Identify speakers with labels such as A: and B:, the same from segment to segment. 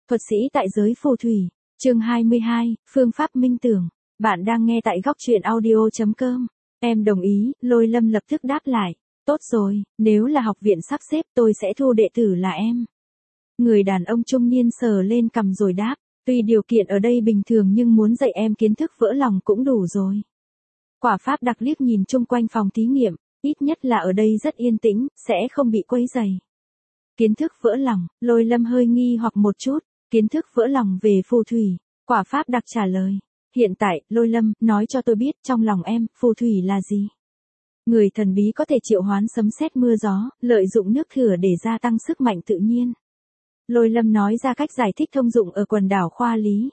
A: Thuật sĩ tại giới phù thủy, chương 22, phương pháp minh tưởng. Bạn đang nghe tại góc truyện audio.com. Em đồng ý, Lôi Lâm lập tức đáp lại. Tốt rồi, nếu là học viện sắp xếp tôi sẽ thu đệ tử là em. Người đàn ông trung niên sờ lên cằm rồi đáp. Tuy điều kiện ở đây bình thường nhưng muốn dạy em kiến thức vỡ lòng cũng đủ rồi. Quả pháp đặc liếc nhìn chung quanh phòng thí nghiệm, ít nhất là ở đây rất yên tĩnh, sẽ không bị quấy rầy. Kiến thức vỡ lòng, Lôi Lâm hơi nghi hoặc một chút. Kiến thức vỡ lòng về phù thủy, quả pháp đặc trả lời. Hiện tại, Lôi Lâm, nói cho tôi biết trong lòng em, phù thủy là gì? Người thần bí có thể triệu hoán sấm sét mưa gió, lợi dụng nước thửa để gia tăng sức mạnh tự nhiên. Lôi Lâm nói ra cách giải thích thông dụng ở quần đảo Khoa Lý.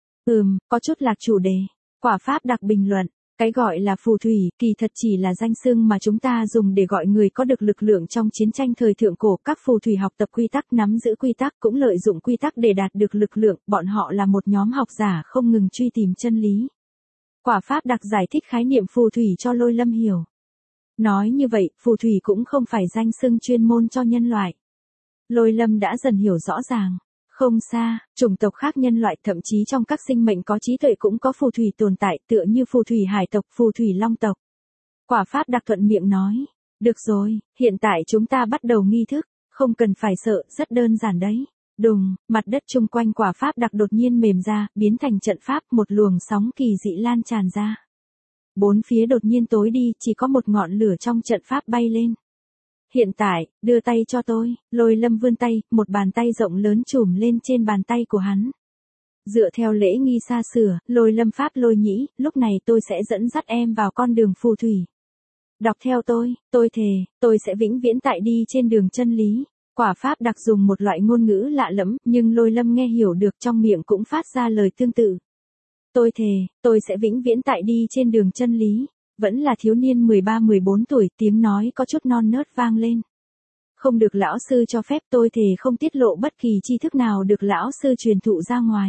A: Có chút lạc chủ đề. Quả pháp đặc bình luận. Cái gọi là phù thủy, kỳ thật chỉ là danh xưng mà chúng ta dùng để gọi người có được lực lượng trong chiến tranh thời thượng cổ. Các phù thủy học tập quy tắc, nắm giữ quy tắc, cũng lợi dụng quy tắc để đạt được lực lượng. Bọn họ là một nhóm học giả không ngừng truy tìm chân lý. Quả pháp đặc giải thích khái niệm phù thủy cho Lôi Lâm hiểu. Nói như vậy, phù thủy cũng không phải danh xưng chuyên môn cho nhân loại. Lôi Lâm đã dần hiểu rõ ràng. Không xa, chủng tộc khác nhân loại, thậm chí trong các sinh mệnh có trí tuệ cũng có phù thủy tồn tại, tựa như phù thủy hải tộc, phù thủy long tộc. Quả pháp đặc thuận miệng nói. Được rồi, hiện tại chúng ta bắt đầu nghi thức, không cần phải sợ, rất đơn giản đấy. Đùng, mặt đất chung quanh quả pháp đặc đột nhiên mềm ra, biến thành trận pháp, một luồng sóng kỳ dị lan tràn ra. Bốn phía đột nhiên tối đi, chỉ có một ngọn lửa trong trận pháp bay lên. Hiện tại, đưa tay cho tôi, Lôi Lâm vươn tay, một bàn tay rộng lớn chùm lên trên bàn tay của hắn. Dựa theo lễ nghi xa xưa, Lôi Lâm pháp Lôi Nhĩ, lúc này tôi sẽ dẫn dắt em vào con đường phù thủy. Đọc theo tôi thề, tôi sẽ vĩnh viễn tại đi trên đường chân lý. Quả pháp đặc dùng một loại ngôn ngữ lạ lẫm, nhưng Lôi Lâm nghe hiểu được, trong miệng cũng phát ra lời tương tự. Tôi thề, tôi sẽ vĩnh viễn tại đi trên đường chân lý. Vẫn là thiếu niên 13-14 tuổi, tiếng nói có chút non nớt vang lên. Không được lão sư cho phép, tôi thề không tiết lộ bất kỳ tri thức nào được lão sư truyền thụ ra ngoài.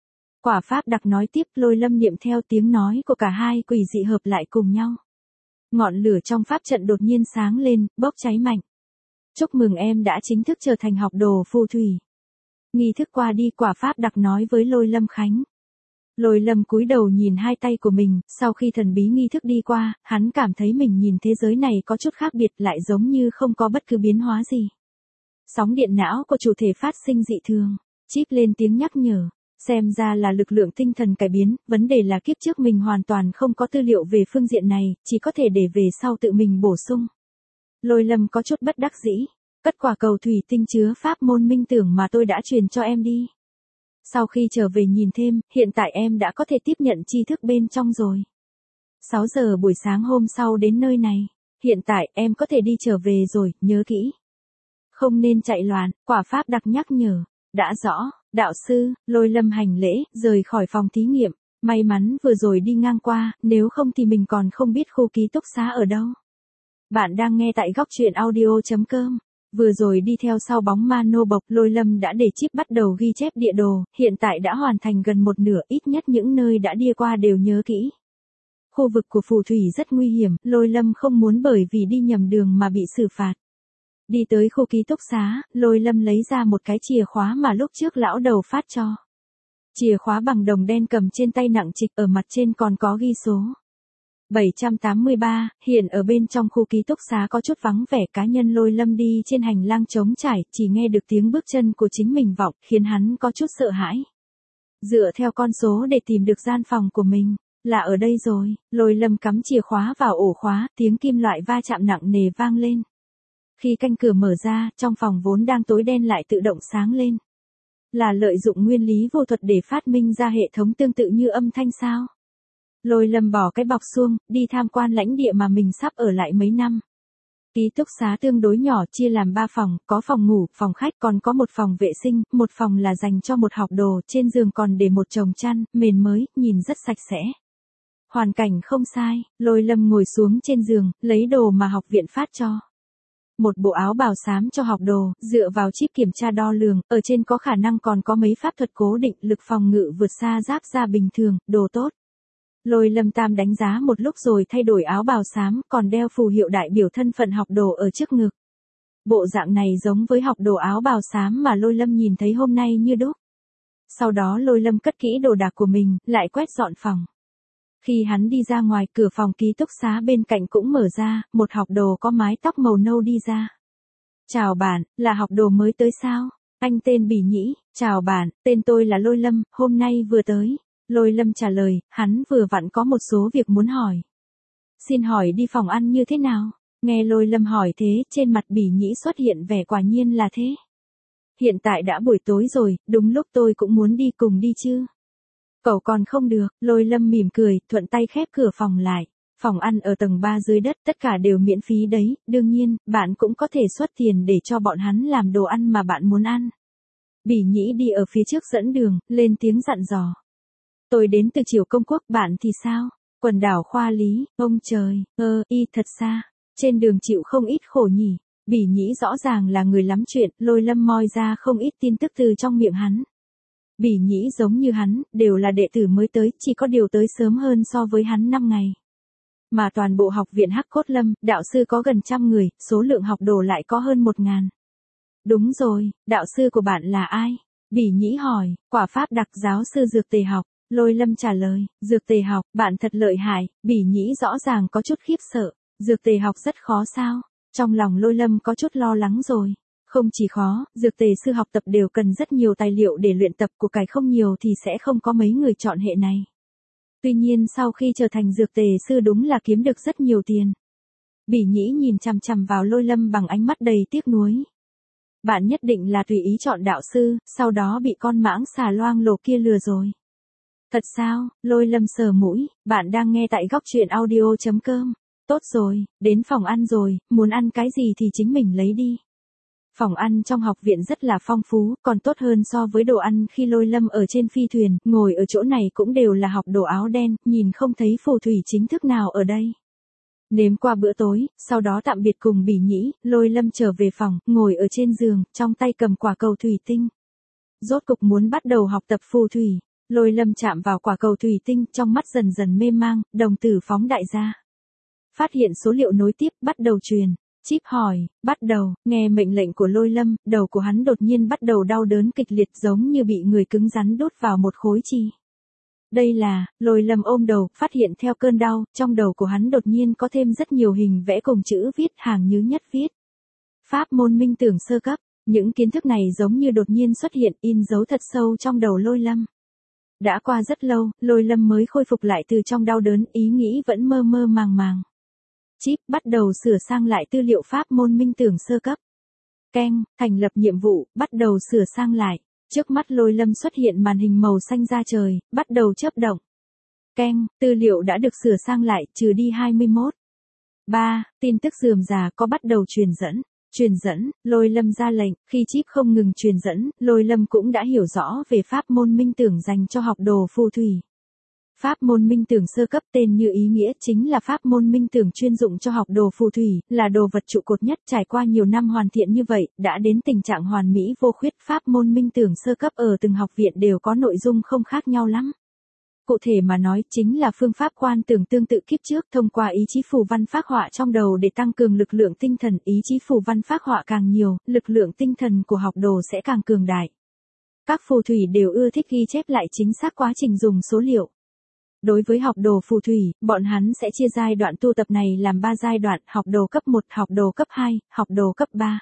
A: Quả pháp đặc nói tiếp, Lôi Lâm niệm theo tiếng nói của cả hai quỷ dị hợp lại cùng nhau. Ngọn lửa trong pháp trận đột nhiên sáng lên, bốc cháy mạnh. Chúc mừng em đã chính thức trở thành học đồ phù thủy. Nghi thức qua đi, quả pháp đặc nói với Lôi Lâm Khánh. Lôi Lâm cúi đầu nhìn hai tay của mình, sau khi thần bí nghi thức đi qua, hắn cảm thấy mình nhìn thế giới này có chút khác biệt, lại giống như không có bất cứ biến hóa gì. Sóng điện não của chủ thể phát sinh dị thường, chip lên tiếng nhắc nhở, xem ra là lực lượng tinh thần cải biến, vấn đề là kiếp trước mình hoàn toàn không có tư liệu về phương diện này, chỉ có thể để về sau tự mình bổ sung. Lôi Lâm có chút bất đắc dĩ, cất quả cầu thủy tinh chứa pháp môn minh tưởng mà tôi đã truyền cho em đi. Sau khi trở về nhìn thêm, hiện tại em đã có thể tiếp nhận tri thức bên trong rồi. 6 giờ buổi sáng hôm sau đến nơi này. Hiện tại em có thể đi trở về rồi, nhớ kỹ. Không nên chạy loạn, quả pháp đặc nhắc nhở. Đã rõ, đạo sư, Lôi Lâm hành lễ, rời khỏi phòng thí nghiệm. May mắn vừa rồi đi ngang qua, nếu không thì mình còn không biết khu ký túc xá ở đâu. Bạn đang nghe tại góc truyện audio.com. Vừa rồi đi theo sau bóng ma nô bộc, Lôi Lâm đã để chip bắt đầu ghi chép địa đồ, hiện tại đã hoàn thành gần một nửa, ít nhất những nơi đã đi qua đều nhớ kỹ. Khu vực của phù thủy rất nguy hiểm, Lôi Lâm không muốn bởi vì đi nhầm đường mà bị xử phạt. Đi tới khu ký túc xá, Lôi Lâm lấy ra một cái chìa khóa mà lúc trước lão đầu phát cho. Chìa khóa bằng đồng đen cầm trên tay nặng trịch, ở mặt trên còn có ghi số. 783, hiện ở bên trong khu ký túc xá có chút vắng vẻ, cá nhân Lôi Lâm đi trên hành lang trống trải, chỉ nghe được tiếng bước chân của chính mình vọng, khiến hắn có chút sợ hãi. Dựa theo con số để tìm được gian phòng của mình, là ở đây rồi, Lôi Lâm cắm chìa khóa vào ổ khóa, tiếng kim loại va chạm nặng nề vang lên. Khi canh cửa mở ra, trong phòng vốn đang tối đen lại tự động sáng lên. Là lợi dụng nguyên lý vô thuật để phát minh ra hệ thống tương tự như âm thanh sao? Lôi Lâm bỏ cái bọc xuông, đi tham quan lãnh địa mà mình sắp ở lại mấy năm. Ký túc xá tương đối nhỏ, chia làm 3 phòng, có phòng ngủ, phòng khách, còn có một phòng vệ sinh, một phòng là dành cho một học đồ, trên giường còn để một chồng chăn, mền mới, nhìn rất sạch sẽ. Hoàn cảnh không sai, Lôi Lâm ngồi xuống trên giường, lấy đồ mà học viện phát cho. Một bộ áo bào xám cho học đồ, dựa vào chip kiểm tra đo lường, ở trên có khả năng còn có mấy pháp thuật cố định, lực phòng ngự vượt xa giáp da bình thường, đồ tốt. Lôi Lâm Tam đánh giá một lúc rồi thay đổi áo bào xám, còn đeo phù hiệu đại biểu thân phận học đồ ở trước ngực. Bộ dạng này giống với học đồ áo bào xám mà Lôi Lâm nhìn thấy hôm nay như đúc. Sau đó Lôi Lâm cất kỹ đồ đạc của mình, lại quét dọn phòng. Khi hắn đi ra ngoài, cửa phòng ký túc xá bên cạnh cũng mở ra, một học đồ có mái tóc màu nâu đi ra. Chào bạn, là học đồ mới tới sao? Anh tên Bỉ Nhĩ. Chào bạn, tên tôi là Lôi Lâm, hôm nay vừa tới. Lôi Lâm trả lời, hắn vừa vặn có một số việc muốn hỏi. Xin hỏi đi phòng ăn như thế nào? Nghe Lôi Lâm hỏi thế, trên mặt Bỉ Nhĩ xuất hiện vẻ quả nhiên là thế. Hiện tại đã buổi tối rồi, đúng lúc tôi cũng muốn đi cùng đi chứ. Cậu còn không được, Lôi Lâm mỉm cười, thuận tay khép cửa phòng lại. Phòng ăn ở tầng 3 dưới đất, tất cả đều miễn phí đấy, đương nhiên, bạn cũng có thể xuất tiền để cho bọn hắn làm đồ ăn mà bạn muốn ăn. Bỉ Nhĩ đi ở phía trước dẫn đường, lên tiếng dặn dò. Tôi đến từ Triều Công Quốc, bạn thì sao? Quần đảo Khoa Lý, ông trời, thật xa. Trên đường chịu không ít khổ nhỉ. Bỉ Nhĩ rõ ràng là người lắm chuyện, Lôi Lâm moi ra không ít tin tức từ trong miệng hắn. Bỉ Nhĩ giống như hắn, đều là đệ tử mới tới, chỉ có điều tới sớm hơn so với hắn 5 ngày. Mà toàn bộ học viện Hắc Cốt Lâm, đạo sư có gần 100 người, số lượng học đồ lại có hơn 1000. Đúng rồi, đạo sư của bạn là ai? Bỉ Nhĩ hỏi, quả pháp đặc giáo sư dược tề học. Lôi Lâm trả lời, dược tề học, bạn thật lợi hại. Bỉ Nhĩ rõ ràng có chút khiếp sợ. Dược tề học rất khó sao? Trong lòng Lôi Lâm có chút lo lắng rồi. Không chỉ khó, dược tề sư học tập đều cần rất nhiều tài liệu để luyện tập, của cải không nhiều thì sẽ không có mấy người chọn hệ này. Tuy nhiên sau khi trở thành dược tề sư đúng là kiếm được rất nhiều tiền. Bỉ Nhĩ nhìn chằm chằm vào Lôi Lâm bằng ánh mắt đầy tiếc nuối. Bạn nhất định là tùy ý chọn đạo sư, sau đó bị con mãng xà loang lổ kia lừa rồi. Thật sao? Lôi Lâm sờ mũi, bạn đang nghe tại góc truyện audio.com. Tốt rồi, đến phòng ăn rồi, muốn ăn cái gì thì chính mình lấy đi. Phòng ăn trong học viện rất là phong phú, còn tốt hơn so với đồ ăn khi Lôi Lâm ở trên phi thuyền, ngồi ở chỗ này cũng đều là học đồ áo đen, nhìn không thấy phù thủy chính thức nào ở đây. Nếm qua bữa tối, sau đó tạm biệt cùng Bỉ Nhĩ, Lôi Lâm trở về phòng, ngồi ở trên giường, trong tay cầm quả cầu thủy tinh. Rốt cục muốn bắt đầu học tập phù thủy, Lôi Lâm chạm vào quả cầu thủy tinh, trong mắt dần dần mê mang, đồng tử phóng đại ra. Phát hiện số liệu nối tiếp, bắt đầu truyền. Chip hỏi, bắt đầu, nghe mệnh lệnh của Lôi Lâm, đầu của hắn đột nhiên bắt đầu đau đớn kịch liệt giống như bị người cứng rắn đút vào một khối chì. Đây là, Lôi Lâm ôm đầu, phát hiện theo cơn đau, trong đầu của hắn đột nhiên có thêm rất nhiều hình vẽ cùng chữ viết hàng nhứ nhất viết. Pháp môn minh tưởng sơ cấp, những kiến thức này giống như đột nhiên xuất hiện, in dấu thật sâu trong đầu Lôi Lâm. Đã qua rất lâu, Lôi Lâm mới khôi phục lại từ trong đau đớn, ý nghĩ vẫn mơ mơ màng màng. Chip bắt đầu sửa sang lại tư liệu pháp môn minh tưởng sơ cấp. Keng, thành lập nhiệm vụ, bắt đầu sửa sang lại. Trước mắt Lôi Lâm xuất hiện màn hình màu xanh da trời, bắt đầu chớp động. Keng, tư liệu đã được sửa sang lại, trừ đi 21. 3. Tin tức rườm rà có bắt đầu truyền dẫn. Truyền dẫn, Lôi Lâm ra lệnh, khi chip không ngừng truyền dẫn, Lôi Lâm cũng đã hiểu rõ về pháp môn minh tưởng dành cho học đồ phù thủy. Pháp môn minh tưởng sơ cấp tên như ý nghĩa chính là pháp môn minh tưởng chuyên dụng cho học đồ phù thủy, là đồ vật trụ cột nhất trải qua nhiều năm hoàn thiện như vậy, đã đến tình trạng hoàn mỹ vô khuyết. Pháp môn minh tưởng sơ cấp ở từng học viện đều có nội dung không khác nhau lắm. Cụ thể mà nói chính là phương pháp quan tưởng tương tự kiếp trước thông qua ý chí phù văn phác họa trong đầu để tăng cường lực lượng tinh thần. Ý chí phù văn phác họa càng nhiều, lực lượng tinh thần của học đồ sẽ càng cường đại. Các phù thủy đều ưa thích ghi chép lại chính xác quá trình dùng số liệu. Đối với học đồ phù thủy, bọn hắn sẽ chia giai đoạn tu tập này làm 3 giai đoạn, học đồ cấp 1, học đồ cấp 2, học đồ cấp 3.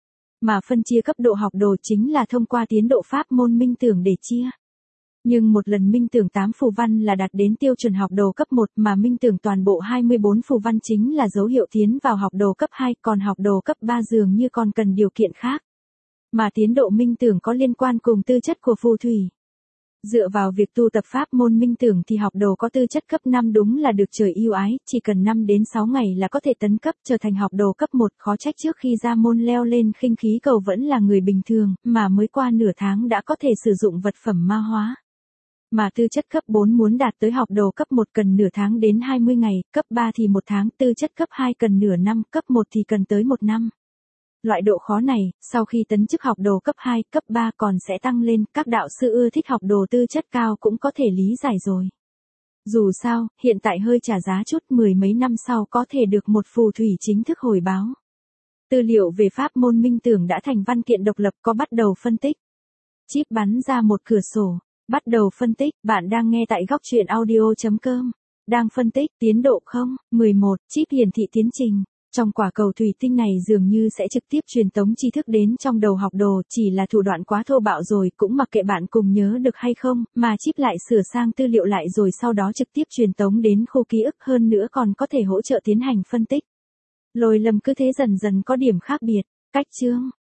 A: Mà phân chia cấp độ học đồ chính là thông qua tiến độ pháp môn minh tưởng để chia. Nhưng một lần minh tưởng 8 phù văn là đạt đến tiêu chuẩn học đồ cấp 1, mà minh tưởng toàn bộ 24 phù văn chính là dấu hiệu tiến vào học đồ cấp 2, còn học đồ cấp 3 dường như còn cần điều kiện khác. Mà tiến độ minh tưởng có liên quan cùng tư chất của phù thủy. Dựa vào việc tu tập pháp môn minh tưởng thì học đồ có tư chất cấp 5 đúng là được trời yêu ái, chỉ cần 5 đến 6 ngày là có thể tấn cấp trở thành học đồ cấp 1, khó trách trước khi ra môn leo lên khinh khí cầu vẫn là người bình thường, mà mới qua nửa tháng đã có thể sử dụng vật phẩm ma hóa. Mà tư chất cấp 4 muốn đạt tới học đồ cấp 1 cần nửa tháng đến 20 ngày, cấp 3 thì 1 tháng, tư chất cấp 2 cần nửa năm, cấp 1 thì cần tới 1 năm. Loại độ khó này, sau khi tấn chức học đồ cấp 2, cấp 3 còn sẽ tăng lên, các đạo sư ưa thích học đồ tư chất cao cũng có thể lý giải rồi. Dù sao, hiện tại hơi trả giá chút, 10 mấy năm sau có thể được một phù thủy chính thức hồi báo. Tư liệu về pháp môn minh tưởng đã thành văn kiện độc lập có bắt đầu phân tích. chip bắn ra một cửa sổ. Bắt đầu phân tích, bạn đang nghe tại góc truyện audio.com. Đang phân tích, tiến độ không? 11, chip hiển thị tiến trình. Trong quả cầu thủy tinh này dường như sẽ trực tiếp truyền tống tri thức đến trong đầu học đồ, chỉ là thủ đoạn quá thô bạo rồi, cũng mặc kệ bạn cùng nhớ được hay không, mà chip lại sửa sang tư liệu lại rồi sau đó trực tiếp truyền tống đến khu ký ức, hơn nữa còn có thể hỗ trợ tiến hành phân tích. Lôi Lâm cứ thế dần dần có điểm khác biệt. Cách chương,